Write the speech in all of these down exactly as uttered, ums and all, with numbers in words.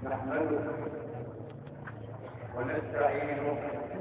نحمده ونستعينه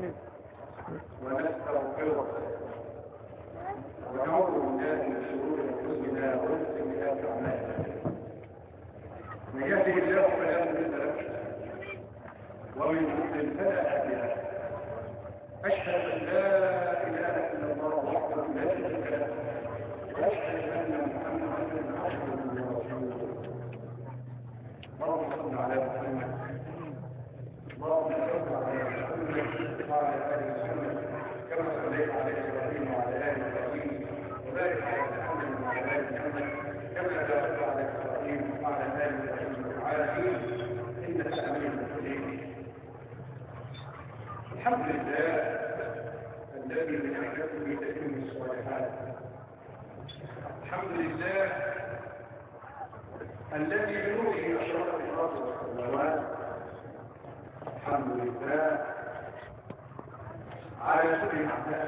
ونستغفره ونعوذ بالله من شرور انفسنا ومن سيئات اعمالنا. من يهده الله فلا مضل له ومن يضلل فلا هادي له. اشهد ان لا اله الا الله وحده لا شريك له واشهد ان محمدا عبده ورسوله. اللهم صل على محمد اللهم صل على محمد وعلى ال محمد كما صليت على ابراهيم وعلى ال ابراهيم وبارك على محمد وعلى ال محمد كما باركت على ابراهيم وعلى ال ابراهيم في العالمين انك حميد مجيد. الحمد لله الذي بنعمته تتم الصالحات. الحمد لله الذي بنوره اشرقت الارض والسماوات. الحمد لله على كل نعمه.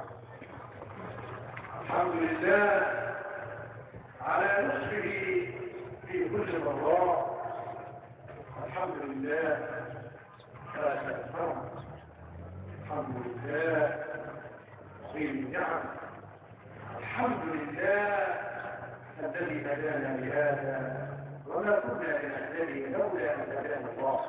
الحمد لله على نصره في كل ضراء. الحمد لله على الكرم. الحمد لله في النعم. الحمد لله الذي هدانا لهذا وما كنا لنهتدي لولا ان هدانا الله.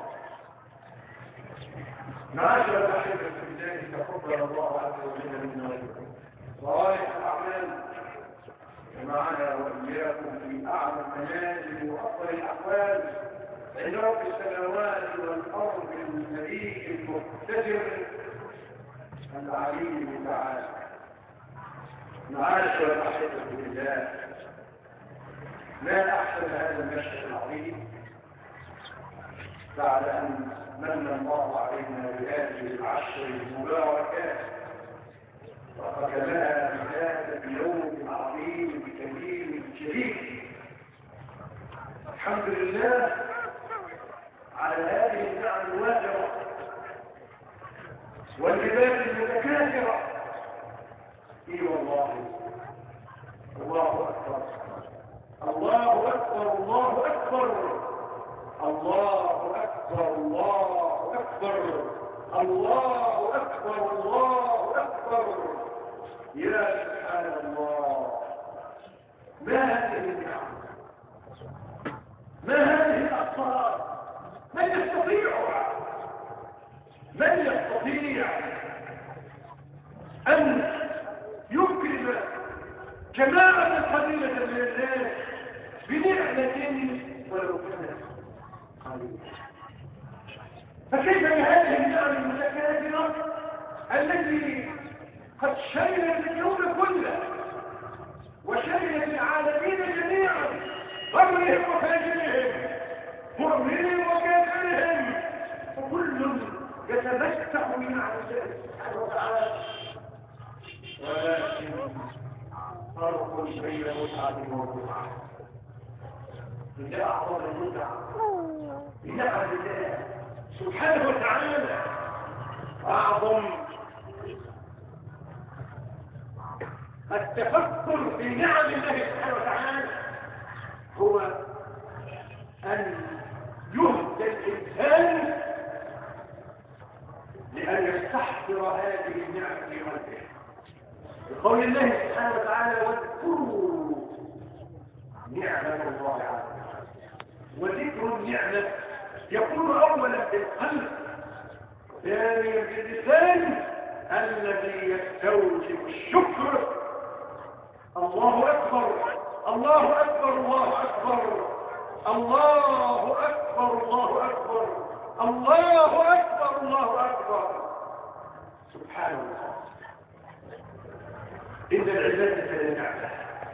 معاشر الاحبه في الله تقبل الله عز وجل منا ومنكم صالح الاعمال ومعنا واياكم في اعلى المنازل وافضل الاحوال عند رب السماوات والارض المليك المقتدر العليم تعالى. معاشر الاحبه في الله، ما احسن هذا المشهد العظيم بعد ان من الله علينا بهذه العشر المباركات وختمها بهذا اليوم العظيم الكريم الجليل. الحمد لله على هذه النعم الوافره والهبات المتكاثره. اي والله الله اكبر الله اكبر الله اكبر الله اكبر الله اكبر الله اكبر الله اكبر. يا سبحان الله، ما هذه النعم، ما هذه الاسرار، من يستطيعها؟ من يستطيع ان يكرم جماعه قليله من الناس بنعمه ولو كانت قليله؟ فكيف بهذه النعم المتكاثره التي قد شملت الكون كله وشملت العالمين جميعا، برهم وفاجرهم، مؤمنهم وكافرهم، وكل يتمتع من عزائه سبحانه وتعالى. ولكن فرق بين متعه ومتعه. من اعظم المتع بنعم الله سبحانه وتعالى، اعظم التفكر في نعم الله سبحانه وتعالى هو ان يهدى الانسان لان يستحضر هذه النعم في قلبه. بقول الله سبحانه وتعالى: واذكروا نعمه الله عليكم. وذكر النعمه يكون اولا بالقلب، ثانيا باللسان الذي يستوجب الشكر. الله اكبر الله اكبر الله اكبر الله اكبر الله اكبر الله اكبر الله اكبر. سبحان الله، ان العباده لنعمه،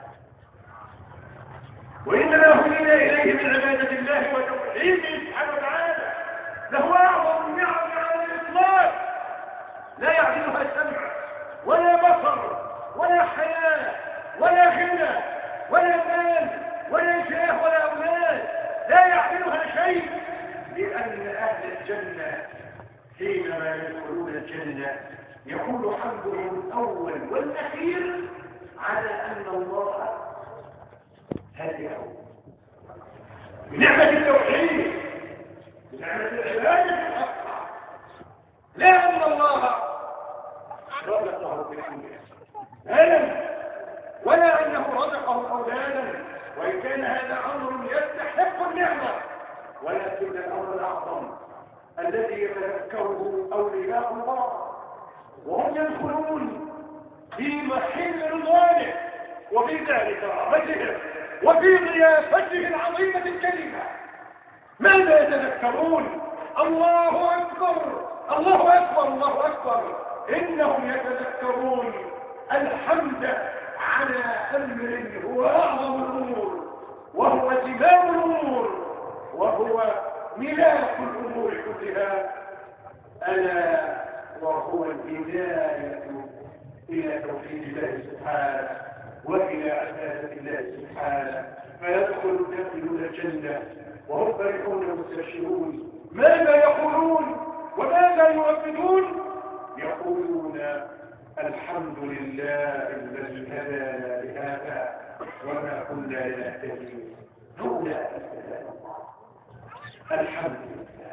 وانما هدينا اليه من عباده الله وتوحيده سبحانه وتعالى. له اعظم النعم على الاطلاق، لا يعدلها سمع ولا بصر ولا حياه ولا غنى ولا مال ولا جاه ولا اولاد، لا يعدلها شيء. لان اهل الجنه حينما يدخلون الجنه يكون حمدهم الاول والاخير على ان الله هداه بنعمه التوحيد نعمة العبادة الحقة، لا أن الله رزقه بالأمر ولا أنه رزقه أولادا، وإن كان هذا أمر يستحق النعمة، ولكن الأمر الأعظم الذي يتذكره أولياء الله وهم يدخلون في محل رضوانه وفي ذلك رحمته وفي ضيافته العظيمة الكريمة، ماذا يتذكرون؟ الله أكبر الله أكبر الله أكبر. إنهم يتذكرون الحمد على أمر هو أعظم الأمور، وهو زمام الأمور، وهو ملاك الأمور كلها، ألا وهو الهداية إلى توحيد الله سبحانه وإلى عبادة الله سبحانه، فيدخل الداخلون الجنة وهم فرحون مستبشرون. ماذا يقولون وماذا يؤكدون؟ يقولون الحمد لله الذي هدانا لهذا وما كنا لنهتدي لولا أن هدانا الله. الحمد لله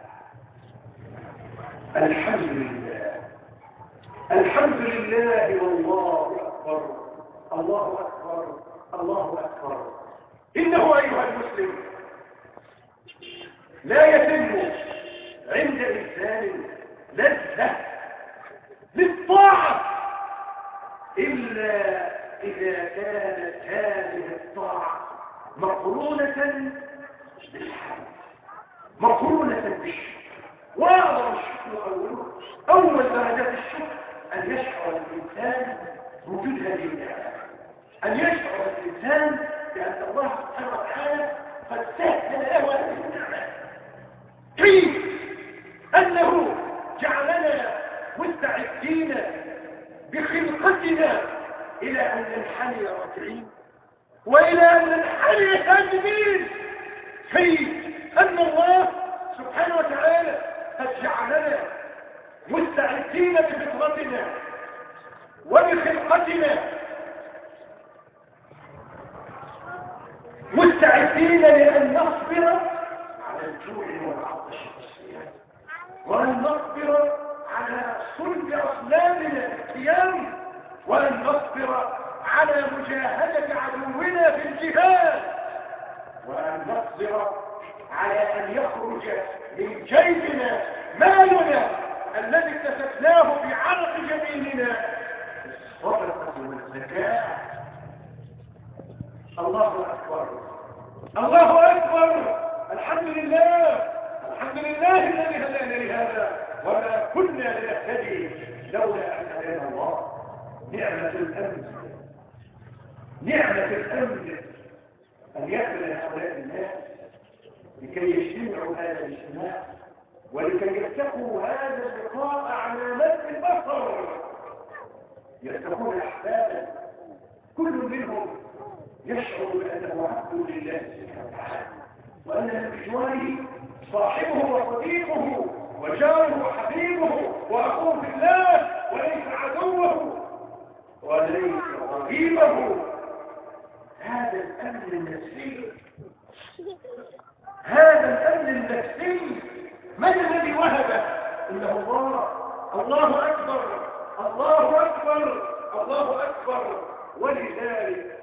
الحمد لله الحمد لله والله أكبر الله أكبر الله أكبر. إنه أيها المسلم لا يتم عند إنسان لذة للطاعة إلا إذا كانت هذه الطاعة مقرونة بالحمد مقرونة بالشكر. وأعظم الشكر أوله أول درجات الشكر أن يشعر الإنسان بوجود هذه النعمة، أن يشعر الإنسان بأن الله سبحانه وتعالى قد سهل له هذه النعمة، كيف أنه جعلنا مستعدين بخلقتنا إلى أن ننحني راكعين وإلى أن ننحني ساجدين، كيف أن الله سبحانه وتعالى قد جعلنا مستعدين بفطرتنا وبخلقتنا مستعدين لأن نصبر على الجوع والعطش والصيام، وأن نصبر على صلب أصنامنا القيام، وأن نصبر على مجاهدة عدونا في الجهاد، وأن نصبر على أن يخرج من جيبنا مالنا الذي اكتسبناه بعرق جبيننا الصدقة والزكاة. الله أكبر الله أكبر. الحمد لله الحمد لله الذي هدانا لهذا وما كنا لنهتدي لولا أن هدانا الله. نعمة الأمن نعمة الأمن أن يأكل هؤلاء الناس لكي يجتمعوا هذا الاجتماع ولكي يتقوا هذا اللقاء على مد البصر، يتقون أحبابا كل منهم يشعر بأنه عبد لله سبحانه وتعالى، وأن بجواره صاحبه وصديقه وجاره وحبيبه وأخوه في الله وليس عدوه وليس رقيبه. هذا الأمن النفسي هذا الأمن النفسي من الذي وهبه؟ إنه الله. الله أكبر الله أكبر الله أكبر. ولذلك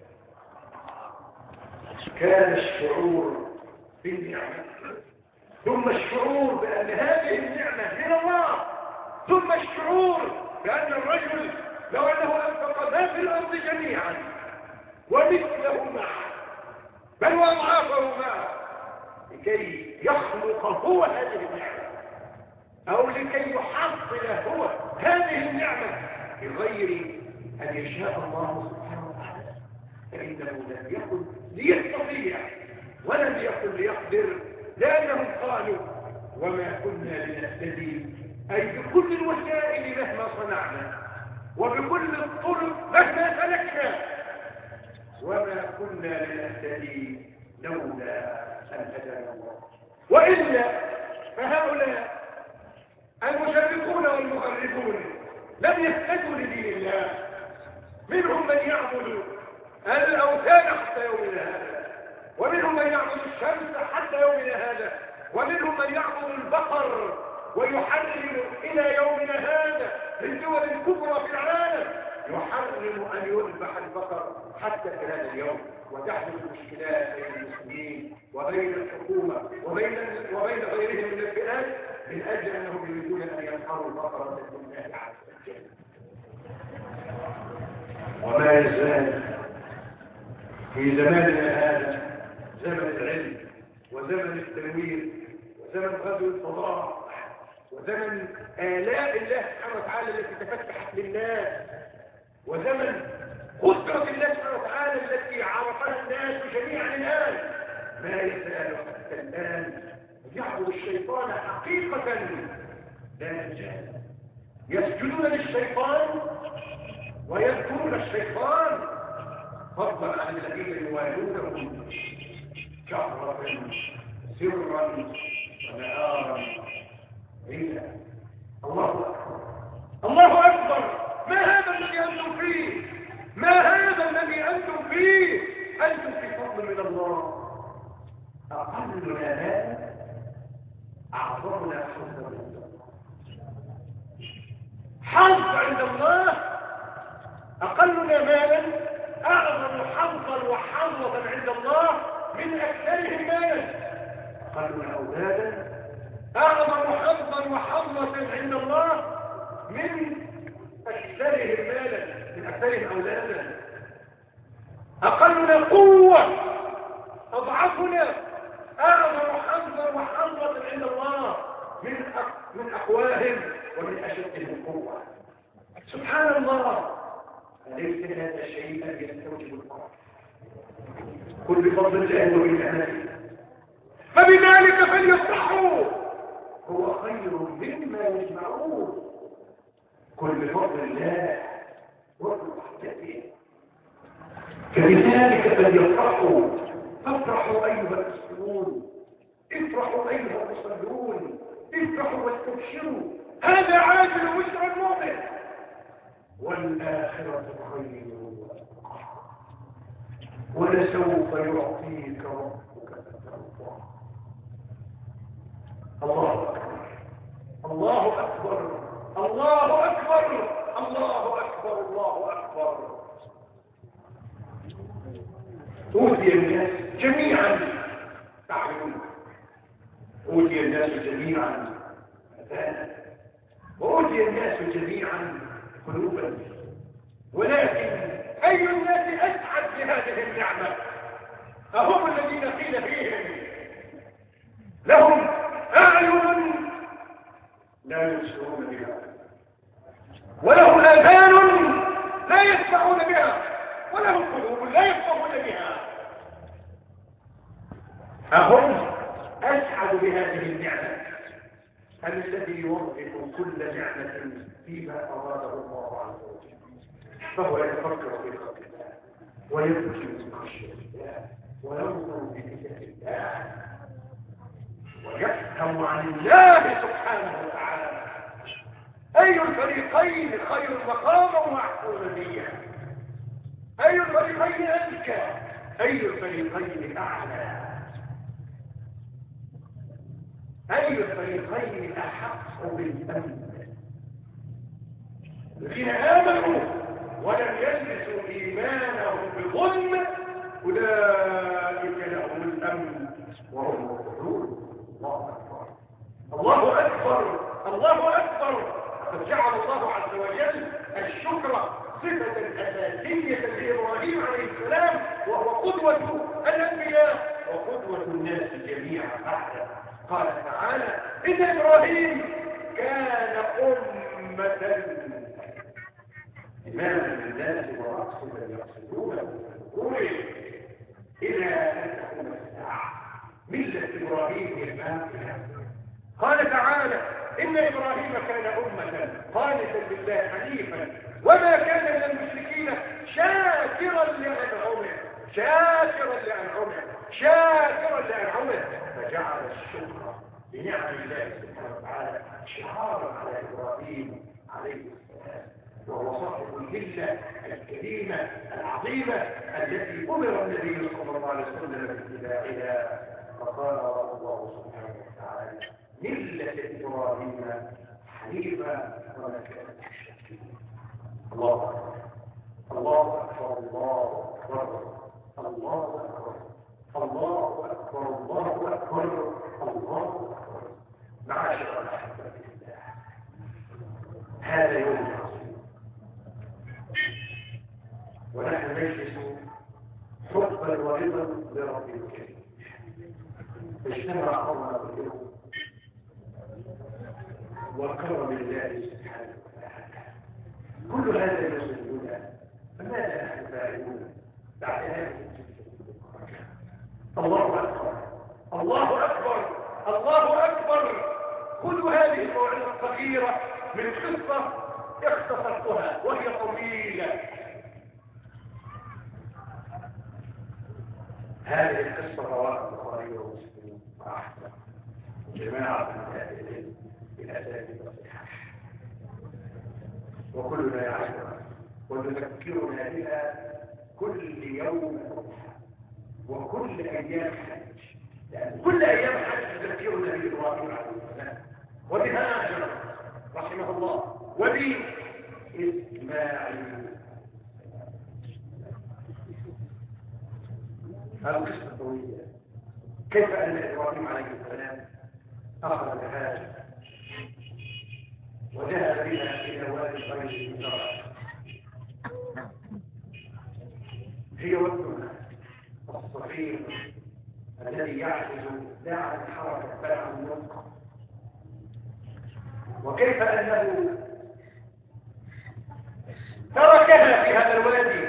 كان الشعور بالنعمة، ثم الشعور بأن هذه النعمة من الله، ثم الشعور بأن الرجل لو أنه أنفق ما في الأرض جميعا ومثله معه بل وأضعافه معه لكي يخلق هو هذه النعمة أو لكي يحصل هو هذه النعمة بغير أن يشاء الله سبحانه وتعالى، فإنه لم يكن ليستطيع ولم يكن ليقدر، لأنهم قالوا وما كنا لنهتدي، أي بكل الوسائل مهما صنعنا وبكل الطرق مهما سلكنا وما كنا لنهتدي لولا أن هدانا الله. وإلا فهؤلاء المشركون والمخربون لم يهتدوا لدين الله، منهم من يعبد الأوثان حتى يومنا هذا، ومنهم من يعبد الشمس حتى يومنا هذا، ومنهم من يعبد البقر ويحرم إلى يومنا هذا الدول الكبرى في العالم يحرم أن يذبح البقر حتى في هذا اليوم. وتحدث مشكلات بين المسلمين وبين الحكومة وبين وبين غيرهم من الفئات من أجل أنهم يريدون أن ينحروا البقرة لله عز وجل. وما يزال في زماننا هذا زمن العلم وزمن التنوير وزمن غزو الفضاء وزمن آلاء الله سبحانه وتعالى التي تفتحت للناس وزمن قدرة الله سبحانه وتعالى التي عرفها الناس جميعا الآن. ما يزال حتى الآن يعبد الشيطان حقيقة لا مجال، يسجدون للشيطان ويذكرون الشيطان فضلا عن الذين يوالونه شهرا سرا ونهارا ليلا. الله أكبر الله أكبر. ما هذا الذي أنتم فيه؟ ما هذا الذي أنتم فيه؟ أنتم في فضل من الله. أقلنا هذا أعظمنا حظا عند الله. حظ عند الله أقلنا مالا أعظم حظا وحظة عند الله من أكثرهم مالا. أقلنا أولادا أعظم حظا وحظة عند الله من أكثرهم مالا من أكثرهم أولادا. أقلنا قوة أضعفنا أعظم حظا وحظة عند الله من من أقواهم ومن أشدهم قوة. سبحان الله. أليس هذا شيئا يستوجب القرار؟ كل بفضل الله وبنعمته فبذلك فليفرحوا هو خير مما يجمعون. كل بفضل الله وبرحمته فبذلك فليفرحوا. افرحوا ايها المسلمون، افرحوا ايها المصلون، افرحوا واستبشروا. هذا عاجل بشرى المؤمن والآخرة خير وأبقى ولسوف يعطيك ربك فترضى. الله أكبر الله أكبر الله أكبر الله أكبر الله أكبر. أوتي الناس جميعا تعلمون، أوتي الناس جميعا أذانا، وأوتي الناس جميعا قلوبا، ولكن أي الناس أسعد بهذه النعمة؟ أهم الذين قيل فيهم لهم أعين لا يبصرون بها ولهم آذان لا يسمعون بها ولهم قلوب لا يفقهون بها. أهم أسعد بهذه النعمة أم الذي يوظف كل نعمة فيما أراده الله عز وجل فهو يتفكر في خلق الله ويبكي من خشية الله وينظر بنية الله ويفهم عن الله سبحانه وتعالى. أي الفريقين خير مقاما وأحسن نية؟ أي الفريقين أذكى؟ أي الفريقين أعلى؟ أي الفريقين أحق بالأمن؟ الذين آمنوا ولم يلبسوا إيمانهم بظلم أولئك لهم الأمن وهم مهتدون. الله أكبر الله أكبر الله أكبر. قد جعل الله عز وجل الشكر صفة أساسية لإبراهيم عليه السلام وهو قدوة الأنبياء وقدوة الناس جميعا بعده. قال تعالى إن إبراهيم كان أمة إماما للناس ورأسا يقصدونه قل إلى أن تقوم الساعة ملة إبراهيم الباقية. قال تعالى إن إبراهيم كان أمة قانتا لله حنيفا وما كان من المشركين شاكرا لأنعمه شاكرا لأنعمه شاكرا لأنعمه فجعل الشكر بنعم الله سبحانه وتعالى شعارا على إبراهيم عليه السلام وهو صاحب الملة الكريمة العظيمة التي أمر النبي صلى الله عليه وسلم باتباعها. فقال الله سبحانه وتعالى ملة إبراهيم حنيفا وما كان من المشركين. الله أكبر الله أكبر الله أكبر الله أكبر الله أكبر الله أكبر الله أكبر. معاشر الأحبة بالله، هذا يوم عظيم ونحن نجلس حبا ورضا لرب الكريم. اجتمع قومنا اليوم وكرم الله سبحانه وتعالى. كل هذا يسلمنا، فماذا نحن فاعلون بعد هذه؟ الله أكبر الله أكبر الله أكبر. خذوا هذه الموعظة الصغيرة من قصة اختصرتها وهي طويلة. هذه القصة رواها البخاري ومسلم وأحمد جماعة من أهل العلم بالأسانيد الصحيحة، وكلنا يعرفها ونذكرنا بها كل يوم وكل أيام حج، لأن كل أيام حج تذكرنا بإبراهيم عليه السلام وبهاجر رحمه الله وبإسماعيل. القصة الطويلة كيف أن إبراهيم عليه السلام أخذ هاجر وذهب بها إلى وادي غير المزرعة، هي ودنا الصغير الذي يعجز لا عن الحركة بل عن النطق، وكيف أنه تركها في هذا الوادي،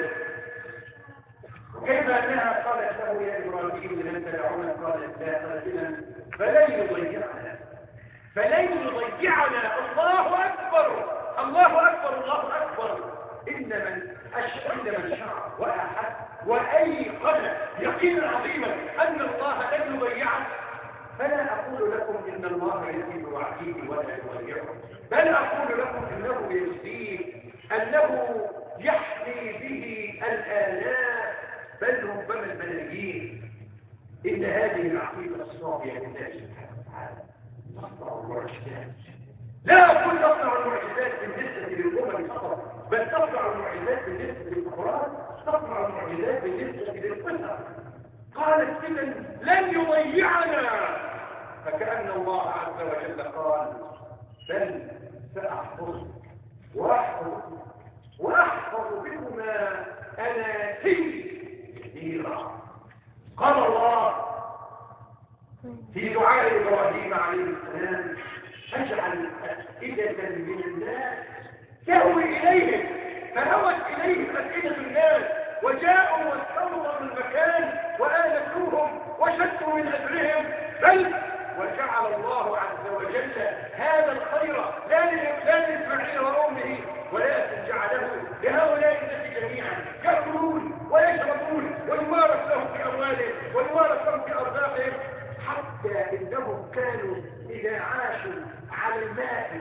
وكيف أنها قالت له يا إبراهيم لمن تدعونا؟ قالت لا قاتلا فلن يضيعنا فلن يضيعنا. الله أكبر الله أكبر الله أكبر. إن من أشهد من شعر وأحد وأيقن يقينا عظيما أن الله لن يضيعه، فلا أقول لكم إن الله يزيد وعديه ولا يضيعه، بل أقول لكم إنه يزيد، أنه يحمي به الآلاف بل ربما الملايين. إن هذه العقيدة الصافية لله سبحانه وتعالى تصنع المعجزات. لا أقول تصنع المعجزات بالنسبة للأمم فقط، بل تصنع المعجزات بالنسبة للأفراد، تصنع المعجزات بالنسبة للأسر. قالت إذا لن يضيعنا، فكأن الله عز وجل قال بل سأحفظك وأحفظك وأحفظ بكما أناتي كثيرا. قال الله في دعاء إبراهيم عليه السلام اجعل أفئدة من الناس تهوي إليهم، فهوت إليهم أفئدة الناس وجاءوا واستوطنوا المكان وآنسوهم وشدوا من أجرهم، بل وجعل الله عز وجل هذا الخير لا لإسماعيل وأمه ولكن جعله لهؤلاء الناس جميعا يأكلون ويشربون ويمارس لهم في أموالهم ويمارس لهم في أرزاقهم، حتى إنهم كانوا إذا عاشوا على الماء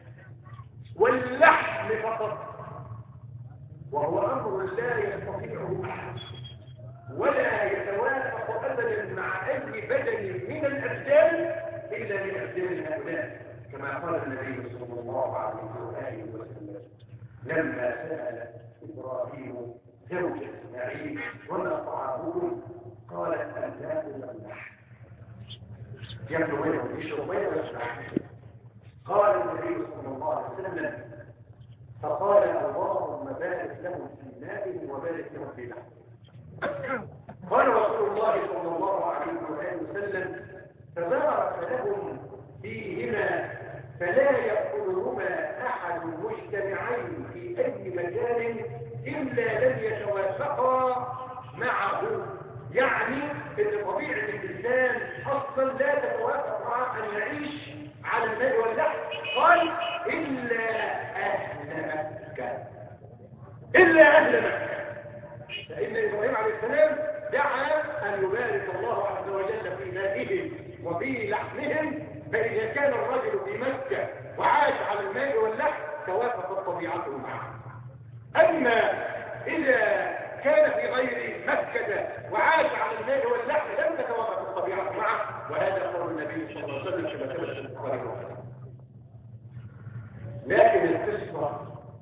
واللحم فقط، وهو أمر لا يستطيعه أحد ولا يتوافق أبدا مع أي بدن من الأبدان إلا من أبدان هؤلاء، كما قال النبي صلى الله عليه وآله وسلم لما سأل إبراهيم زوج إسماعيل وما طعامكم؟ قالت الماء واللحم. يأكلوا منهم يشربوا ويشربوا. قال النبي صلى الله عليه وسلم فقال اللهم بارك لهم في مائهم وبارك لهم في لحمهم. قال رسول الله صلى الله عليه وآله وسلم فبارك لهم فيهما فلا يأكلهما أحد مجتمعين في أي مكان إلا لم يتوافقا معه، يعني ان طبيعة الإنسان أصلا لا تتوافق مع أن يعيش على الماء واللحم. قال إلا أهل مكة إلا أهل مكة، فإن إبراهيم عليه السلام دعا أن يبارك الله عز وجل في مائهم وفي لحمهم، فإذا كان الرجل في مكة وعاش على الماء واللحم توافقت طبيعته معه. أما إذا كان في غير مكة وعاش على الماء واللحم لم تتوافق الطبيعة معه، وهذا قول النبي صلى الله عليه وسلم كما ثبت في البخاري ومسلم. لكن القصة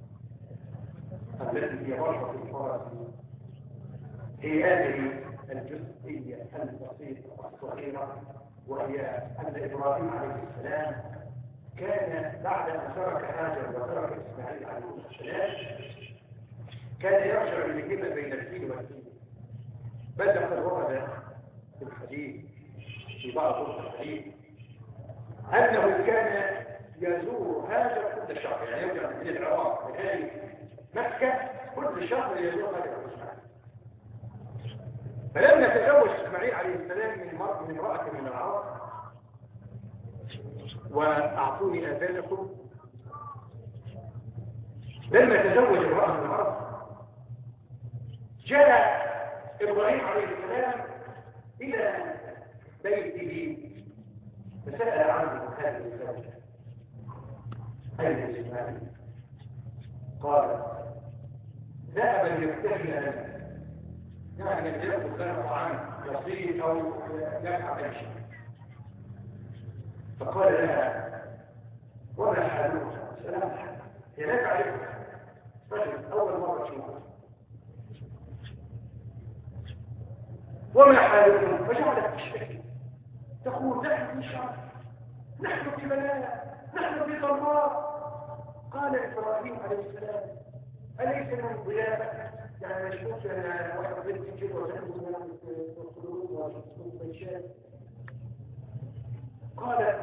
التي هي مرة في الفرس هي هذه الجزئية البسيطة الصغيرة، وهي أن إبراهيم عليه السلام كان بعد أن ترك هاجر وترك إسماعيل عليه السلام كان يرجع للجبل بين الفيل والفيل. بل قد ورد في الحديث في بعض طرق الحديث أنه كان يزور هاجر كل شهر، يعني يرجع من العراق لغاية مكة كل شهر يزور هاجر إسماعيل. فلما تزوج إسماعيل عليه السلام من مرأة من امرأة من العرب، وأعطوني آباءكم، لما تزوج امرأة من العرب جاء إبراهيم عليه السلام إلى بيته فسأل عنه هذه الزوجة أين إسماعيل؟ قال ذهب ليبتغي لنا، يعني يأخذ لنا طعام يصير أو يفعل أي شيء. فقال لها وما حالك؟ سلام، هي لا تعرفها، رجل أول مرة تشوفها. وما حالكم؟ فجعلت تشتكي تقول نحن في شر، نحن في بلاء، نحن في ضراء. قال إبراهيم عليه السلام أليس من ضيافة؟ يعني مشكوك أن واحد بنت تجيب وتحبه من القلوب وتحبه من شيء. قال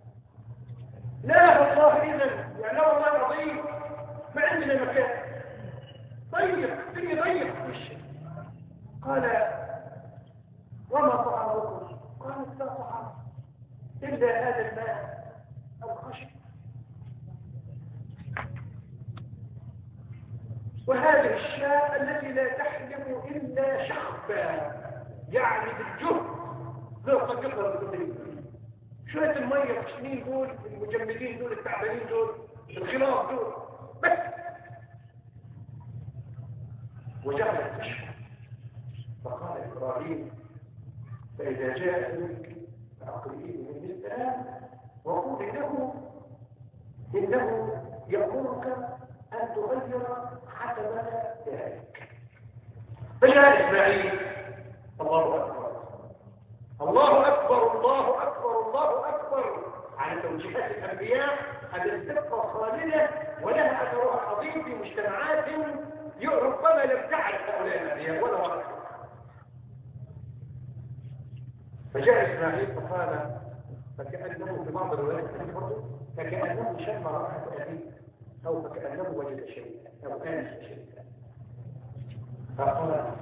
لا والله إذن، يعني لا والله العظيم ما عندنا مكان، ضيق الدنيا ضيق وش. قال وما طعامكم؟ قالت لا طعام إلا هذا الماء الخشب وهذه الشاة التي لا تحلم إلا شخبا، يعني بالجهد لو قد يقرأ بالدنيا. شوية المية السنين دول، المجمدين دول، التعبانين دول، الخلاف دول بس. وجعلت تشفى. فقال إبراهيم فإذا جاء منك فأقرئيه من السلام وقول له إنه يأمرك أن تغير حسب ذلك. فجاء إسماعيل الله أكبر الله أكبر الله أكبر الله أكبر عن توجيهات الأنبياء التي تبقى خالدة ولها أثرها عظيم في مجتمعات ربما لم تعرف هؤلاء الأنبياء ولا مرة. فجاء إسماعيل فقال فكأنه في بعض الروايات فكأنه شم رائحة أبيه أو فكأنه وجد شيئا أو كان شيئا. فقال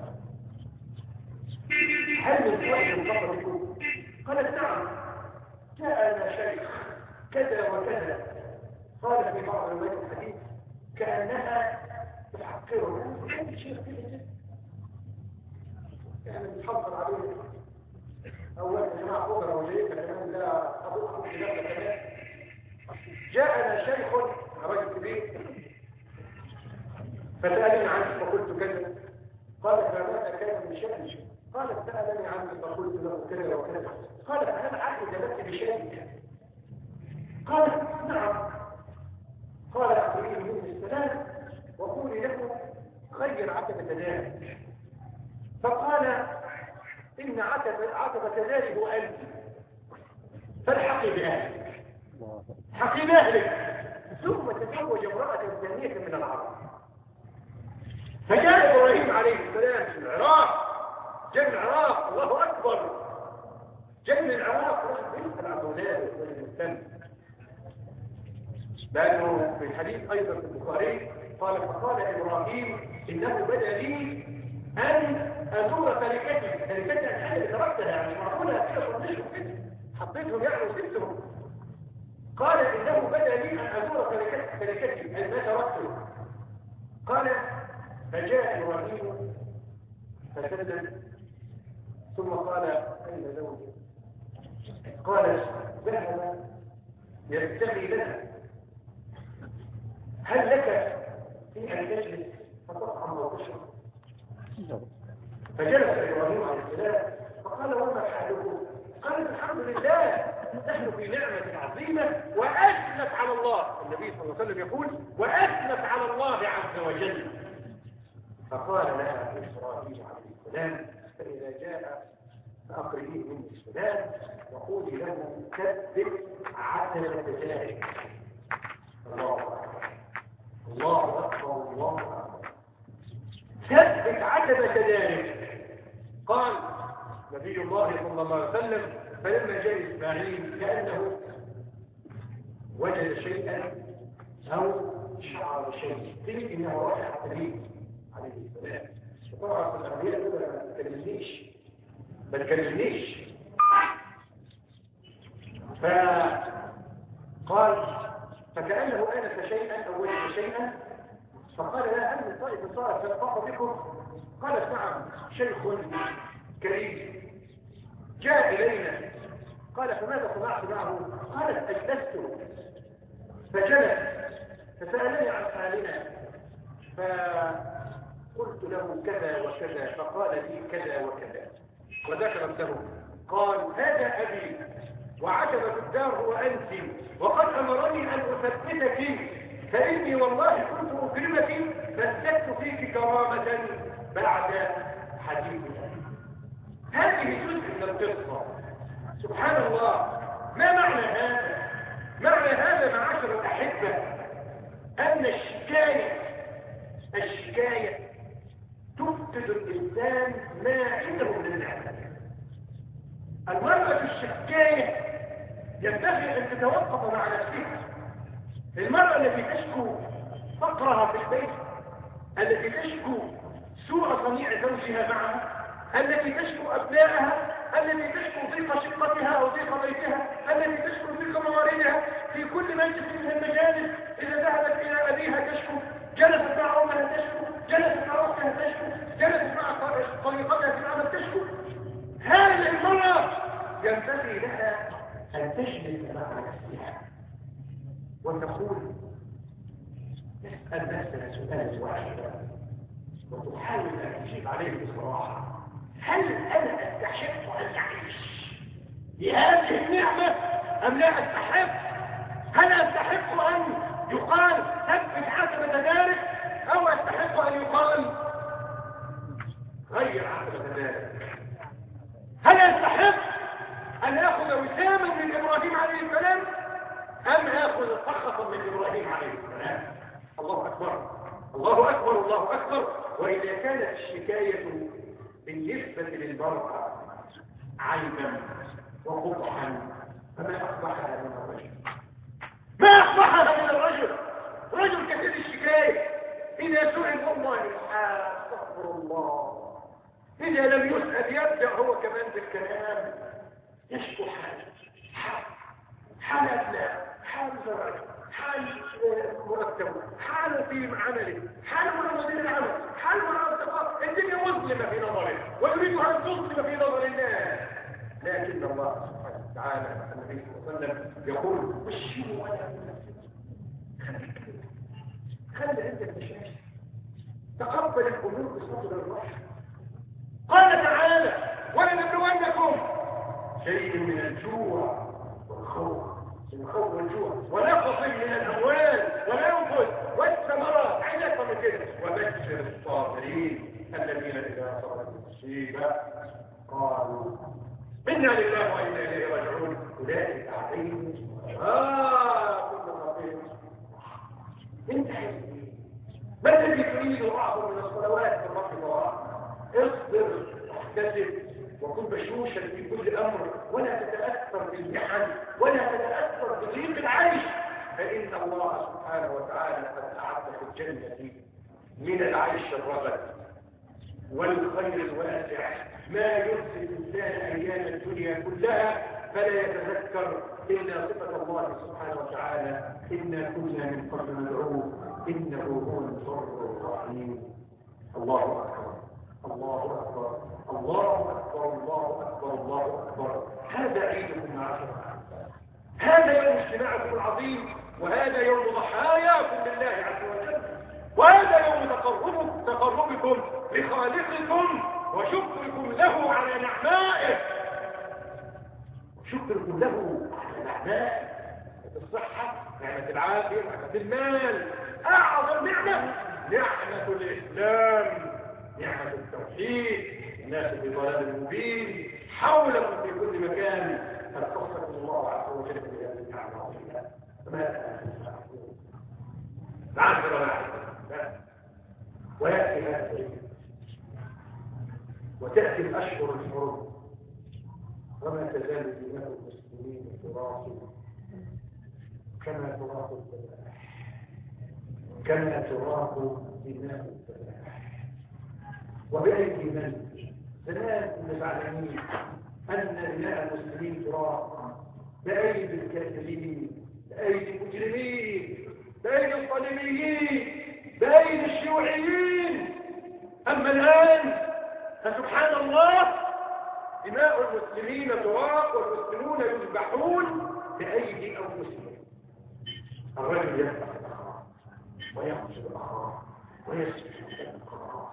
هل من وجه قبركم؟ قالت نعم جاءنا شيخ كذا وكذا. قال في بعض روايات الحديث كأنها تحقره كان شيخ كذا يعني بتحضر عليه أولا يا جماعة بكرة وجيئة كمان لا أبوكم خلافة كمان. جاءنا شيخ رجل كبير فسألني عنه فقلت كذا. قال فماذا كان من شأني؟ قال سألني عنه فقلت له كذا وكذا. قال فهل عقد لك بشيء؟ قال نعم. قال أخبريني من السلام وقولي له غير عتبة ذلك. فقال إن عتبة عتبة ذلك هو أنت فالحقي بأهلك حقي بأهلك. ثم تزوج امرأة ثانية من العرب. فجاء إبراهيم عليه السلام في العراق، جاء من العراق الله أكبر، جاء من العراق رجل العبودات والمسلم. لأنه في الحديث أيضا في البخاري قال فقال إبراهيم إنه بدأ لي أن أزور تركتي تركتي عن حاجة تركتها يعني معقولة كده فرنشهم كده حطيتهم يعني وسبتهم. قال إنه بدأ لي أن أزور تركتي تركتي أي ما تركته. قال فجاء إبراهيم فسدد ثم قال أين زوجي؟ قال ذهب يبتغي لنا هل لك في أن تجلس فتطعم وتشرب؟ فجلس إبراهيم عليه السلام فقال وما حاله؟ قال الحمد لله نحن في نعمة عظيمة وأثنت على الله. النبي صلى الله عليه وسلم يقول وأثنت على الله عز وجل. فقال لها إبراهيم عليه السلام فإذا جاء فأقرئيه مني السلام وقولي له كذب عتبة ذلك. الله أكبر الله أكبر الله أكبر. ثبت عتبة ذلك. قال نبي الله صلى الله عليه وسلم فلما جاء إسماعيل كأنه وجد شيئا أو شعر شيء قيل إنه رائحة حليب عليه السلام. وطبعا في الأنبياء يقول ما تكلمنيش ما تكلمنيش. فقال فكأنه آنس شيئا أو وجد شيئا فقال لا هل من طائف صارت فلقاء بكم؟ قالت نعم شيخ كريم جاء إلينا. قال فماذا صنعت معه؟ قالت أجلسته فجلس فسألني عن حالنا فقلت له كذا وكذا فقال لي كذا وكذا وذكرت له. قال هذا أبي وعجب الدار هو أنت وقد أمرني أن أثبتك فإني والله كنت أكرمك فازددت فيك كرامة بعد حديثنا. هذه جزء من القصة. سبحان الله. ما معنى هذا؟ معنى هذا معاشر الأحبة أن الشكاية الشكاية تفقد الإنسان ما عنده من النعمة. المرأة الشكاية ينبغي أن تتوقف مع نفسها. المرأة التي تشكو فقرها في البيت، التي تشكو سوء صنيع زوجها معها، التي تشكو أبنائها، التي تشكو ضيق شقتها أو ضيق بيتها، التي تشكو ضيق مواردها في كل مجلس من المجالس. إذا ذهبت إلى أبيها تشكو، جلست مع أمها تشكو، جلست مع أختها تشكو، جلست مع طريقتها في العمل تشكو. هذه المرأة ينبغي لها أن تجلس مع نفسها وتقول تسأل نفسها سؤال واحدا وتحاول أن تجيب عليه بصراحة. هل أنا أستحق أن أعيش بهذه النعمة أم لا أستحق؟ هل أستحق أن يقال ثبت عتبة ذلك أو أستحق أن يقال غير عتبة ذلك؟ هل أستحق أن أخذ وساما من إبراهيم عليه السلام أم أخذ سخطا من إبراهيم عليه السلام؟ الله أكبر الله أكبر الله أكبر. وإذا كانت الشكاية بالنسبة للمرأة عيبا وقبحا فما أقبحها من الرجل؟ ما أقبحها من الرجل؟ رجل كثير الشكاية إذا سئل والله استغفر الله، إذا لم يسأل يبدأ هو كمان بالكلام يشكو حاله حال أبناء، حال زوج، حال مرتب، حال في عمله، حال مدير العمل، حال مرتبات. الدنيا مظلمة في نظره ويريد أن تظلم في نظر الناس. لكن الله سبحانه وتعالى النبي صلى الله عليه وسلم يقول بشروا ولا تنفروا. خلي عندك مشاكل، تقبل الأمور بصدر الرحمة. قال تعالى ولنبلونكم شيء من الجوع والخوف الخوف والجوع ونقص من الأموال والأنفس والثمرات عندك من كده وبشر الصابرين الذين إذا أصابتهم المصيبة قالوا إنا لله وإنا إليه راجعون أولئك عليهم آه كل خطير. انت حزبي ما الذي تريد أعظم من الصلوات في الرحمة والرحمة؟ اصبر واحتسب وكن بشوشا في كل أمر ولا تتأثر بالمحن ولا تتأثر بضيق العيش، فإن الله سبحانه وتعالى قد أعد في الجنة من العيش الرغد والخير الواسع ما يرسل الإنسان أيام الدنيا كلها فلا يتذكر إلا صفة الله سبحانه وتعالى إنا كنا من قبل ندعوه إنه هو البر الرحيم. الله أكبر الله أكبر الله أكبر الله أكبر الله أكبر. هذا عيدكم معاشر الأحباب، هذا يوم اجتماعكم العظيم، وهذا يوم ضحاياكم لله عز وجل. وهذا يوم تقرب تقربكم لخالقكم وشكركم له على نعمائه، شكركم له على نعمائه، الصحة، نعمة العافية، نعمة المال. أعظم نعمة نعمة الإسلام، نعمة التوحيد. الناس في ضلال مبين حولكم في كل مكان، فلتصدق الله عز وجل بهذه النعمة العظيمة. فماذا تفعلون؟ معذرة معذرة. ويأتي هذا الشيء وتأتي الأشهر الحرم، وما تزال دماء المسلمين تراث كما تراث الذبائح، كما تراث دماء الذبائح. وبأيدي من؟ زمان كنا زعلانين أن دماء المسلمين تراث بأيدي الكافرين، بأيدي المجرمين، بأيدي الصليبيين، بأيدي الشيوعيين. أما الآن فسبحان الله دماء المسلمين تراق والمسلمون يذبحون بأيدي أنفسهم. الرجل يذبح الأخرى ويقتل الأخرى ويسفك الأخرى.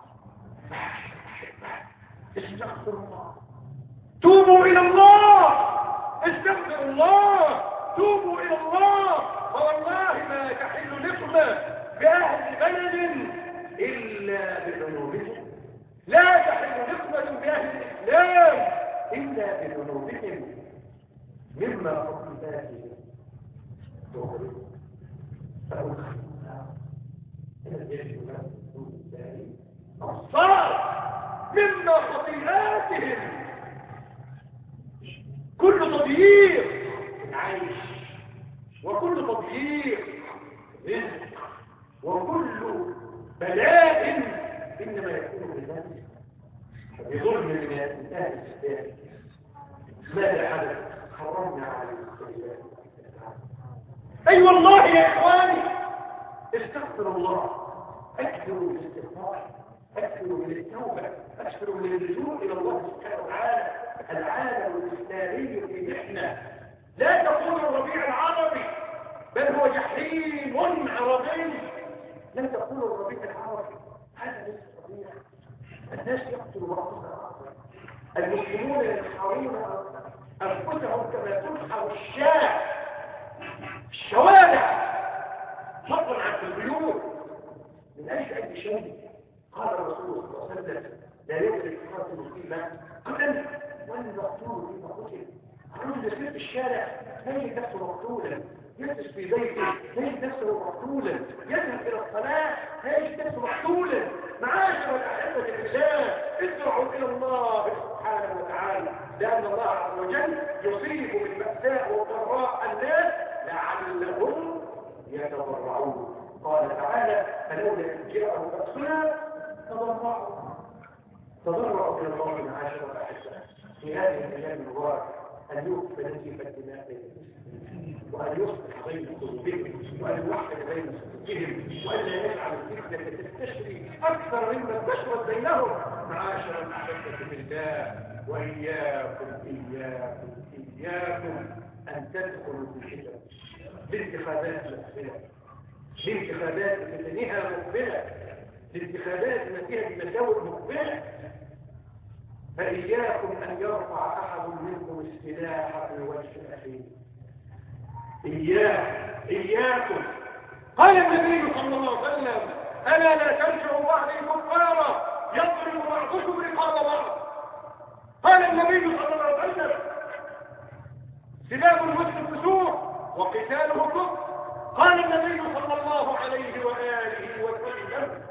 استغفر الله، توبوا إلى الله، استغفر الله، توبوا إلى الله. فوالله ما تحل نقمة بأهل بلد إلا بذنوبهم، لا تحل نقمة بأهل الإسلام إلا بذنوبهم، مما خطيئاتهم تغرق فأدخلنا إن يجب له دون ذلك الصار مما خطيئاتهم. كل تضييق العيش وكل تضييق رزق وكل بلاء إنما يكون بذلك بظلم من أهل الإسلام. ماذا حدث؟ حرمنا على السيئات. أي والله يا إخواني استغفر الله، أكثروا من الاستغفار، أكثروا من التوبة، أكثروا من اللجوء إلى الله سبحانه وتعالى. العالم الإسلامي في محنة، لا تقول الربيع العربي بل هو جحيم عربي، لا تقول الربيع العربي، هذا ليس ربيع. الناس يقتلوا بعضهم، المسلمون ينحرون أنفسهم كما تنحر الشاة الشوارع مطلعا في البيوت من أجل أي شيء. قال الرسول صلى الله عليه وسلم لا يدرك قاتل فيما قتل والمقتول فيما قتل. الرجل يسير في الشارع لا يجد نفسه مقتولا، يجلس في بيته لا يجد نفسه مقتولا، يذهب إلى الصلاة لا يجد نفسه مقتولا. معاشر الأحبة بالله اسرعوا إلى الله سبحانه وتعالى، لأن الله عز وجل يصيب بالبأساء والضراء الناس لعلهم يتضرعون. قال تعالى فلولا إن جاءهم بأسنا تضرعوا تضرعوا إلى الله. معاشر الأحبة في هذه الأيام المباركة أن يغفر نزيف الدماء وأن يصلح بين قلوبهم وأن يوحد بين صدورهم وأن لا يجعل الفتنة تستشري أكثر مما تشرد بينهم. معاشر الأحبة بالله وإياكم إياكم إياكم أن تدخلوا في الفتن لانتخابات مقبلة، لانتخابات فتنها مقبلة، لانتخابات فيها بمساوئ مقبلة. فإياكم أن يرفع أحد منكم السلاح في وجه أخيه. إياك إياكم. قال النبي صلى الله عليه وسلم ألا لا ترجعوا بعضي كفارا يضرب بعضكم رقاب بعض. قال النبي صلى الله عليه وسلم سلاح المسلم فسوق وقتاله كفر. قال النبي صلى الله عليه وآله وسلم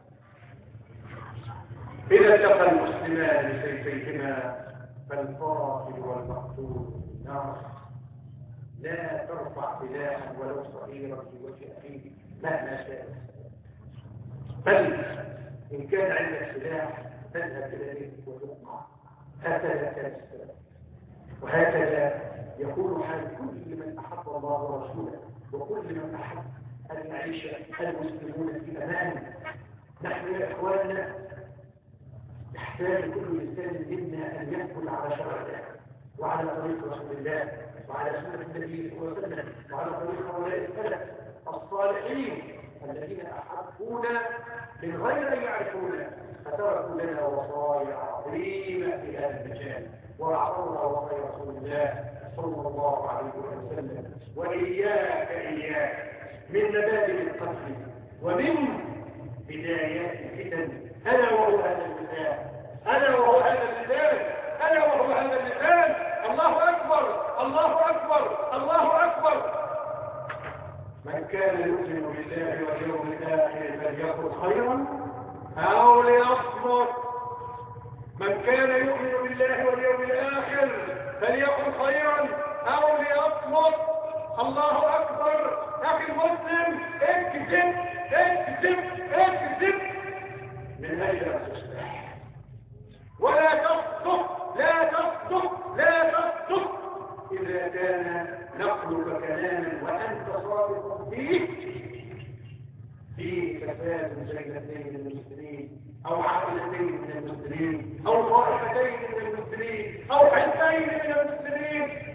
إذا التقى المسلمان بسيفيهما فالقاتل والمقتول في النار. لا ترفع سلاحا ولو صغيرا في وجه أخيك مهما شاء، بل إن كان عندك سلاح تذهب إلى بيتك وتقع. هكذا كان السلام، وهكذا يكون حال كل من أحب الله ورسوله وكل من أحب أن يعيش المسلمون في أمان. نحن يا إخواننا يحتاج كل إنسان منا أن يأكل على شرع الله وعلى طريق رسول الله وعلى سنة النبي صلى الله عليه وسلم وعلى طريق هؤلاء السلف الصالحين الذين أحبونا من غير أن يعرفونا، فتركوا لنا وصايا عظيمة في هذا المجال، وأعطونا وصايا رسول الله صلى الله عليه وسلم. وإياك إياك من مبادئ القتل ومن بدايات الفتن، ألا وهو هذا اللسان، ألا وهو هذا اللسان، ألا وهو هذا اللسان. الله أكبر الله أكبر الله أكبر. من كان يؤمن بالله واليوم الآخر فليقل خيرا أو ليصمت. من كان يؤمن بالله واليوم الآخر فليقل خيرا أو ليصمت. الله أكبر. أخي المسلم اكذب اكذب اكذب من أجل أن تصلح، ولا تصدق لا تصدق لا تصدق إذا كان نقلك كلاما وأنت صادق فيه في فساد بين اثنين من المسلمين أو عائلتين من المسلمين أو طائفتين من المسلمين أو حزبين من المسلمين.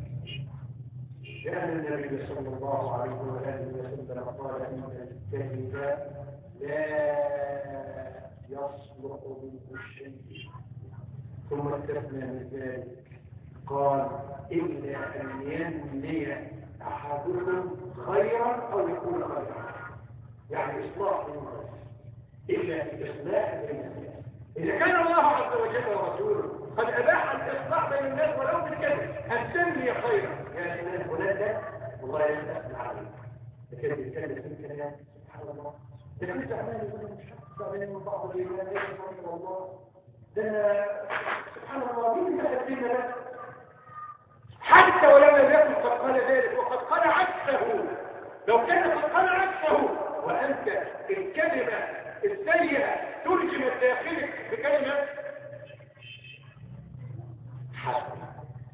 لأن النبي صلى الله عليه وآله وسلم قال إن الكذب لا يصلح منه شيء، ثم استثنى من ذلك قال إلا أن ينمي أحدكم خيرا أو يكون خيرا، يعني إصلاح الناس، إلا إصلاح بين الناس. إذا كان الله عز وجل ورسوله قد أباح الإصلاح بين الناس ولو بالكذب أن تنمي خيرا، يعني من الولادة والله يستثنى عليك لكن يتكلم في الكلام سبحان الله. ده كنت أعمال يقول مش حتى بين بعض الإيمان يقول الله ده سبحان الله مين اللي أدينا له حتى ولو لم يكن قد قال ذلك وقد قال عكسه. لو كان قد قال عكسه وأنت الكلمة السيئة تلجم داخلك بكلمة حسنة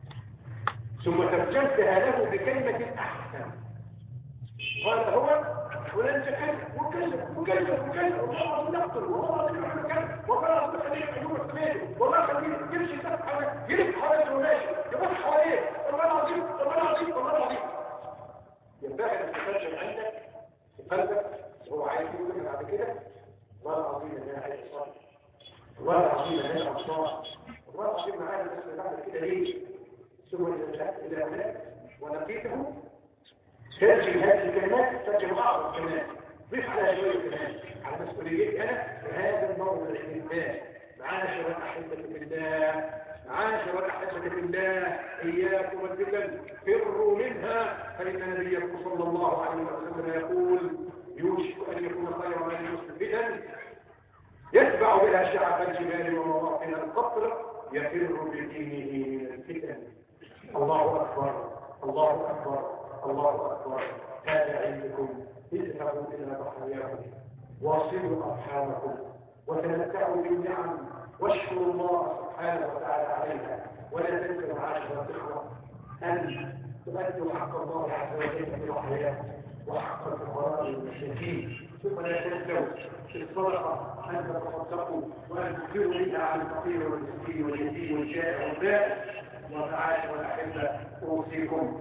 ثم ترجمتها له بكلمة أحسن، قال هو فلان كذب وكذب وكذب وكذب والله العظيم نقتل والله العظيم نحن كذب والله العظيم خليه يحجوه الكبير والله خليه يمشي يسافح حواليه يلف حواليه وماشي يبص حواليه والله العظيم والله العظيم والله العظيم. ينبغي ان تترجم عندك في قلبك وهو عايز يقول لك بعد كده والله العظيم انا عايز اصلي والله العظيم انا اصلي والله العظيم معايا بس بعد كده ليه؟ ثم اذا ذهبت الى هناك ولقيته ترجم هذه الكلمات ترجم بعض الكلمات ضيف على شويه كلمات على مسؤوليتي انا في هذا الموضوع الاحتمال. معاشر الاحبه في الله معاشر الاحبه في الله اياكم والفتن فروا منها، فان نبيكم صلى الله عليه وسلم يقول يوشك ان يكون خير ما يوسف فتن يتبع بها شعب الجبال ومواطن القطر يفر بدينه من الفتن. الله اكبر الله اكبر الله أكبر. هذا عندكم اذهبوا إلى ضحاياكم واصلوا أرحامكم وتمتعوا بالنعم واشكروا الله سبحانه وتعالى عليها، ولا تنسوا معاشر الإخوة أن تؤدوا حق الله عز وجل في ضحاياكم وحق الفقراء والمساكين، ثم لا تنسوا في الصدقة أن تتصدقوا وأن تكفروا منها عن الفقير والمسكين واليتيم والجائع والبائس. ومعاشر الأحبة أوصيكم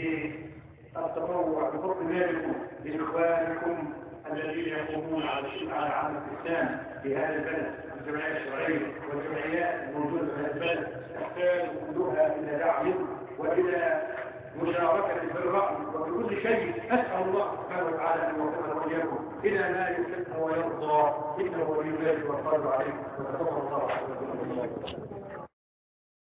بالتطوع بفضل مالكم لإخوانكم الذين يقومون على على عمل الإسلام في هذا البلد، الجمعيات الشرعية والجمعيات الموجودة في هذا البلد تحتاج كلها إلى دعم وإلى مشاركة في الرأي وبكل شيء. أسأل الله سبحانه وتعالى أن يوفقنا وإياكم إلى ما يحب ويرضى، إنه ولي ذلك والقادر عليه، وتقبل الله.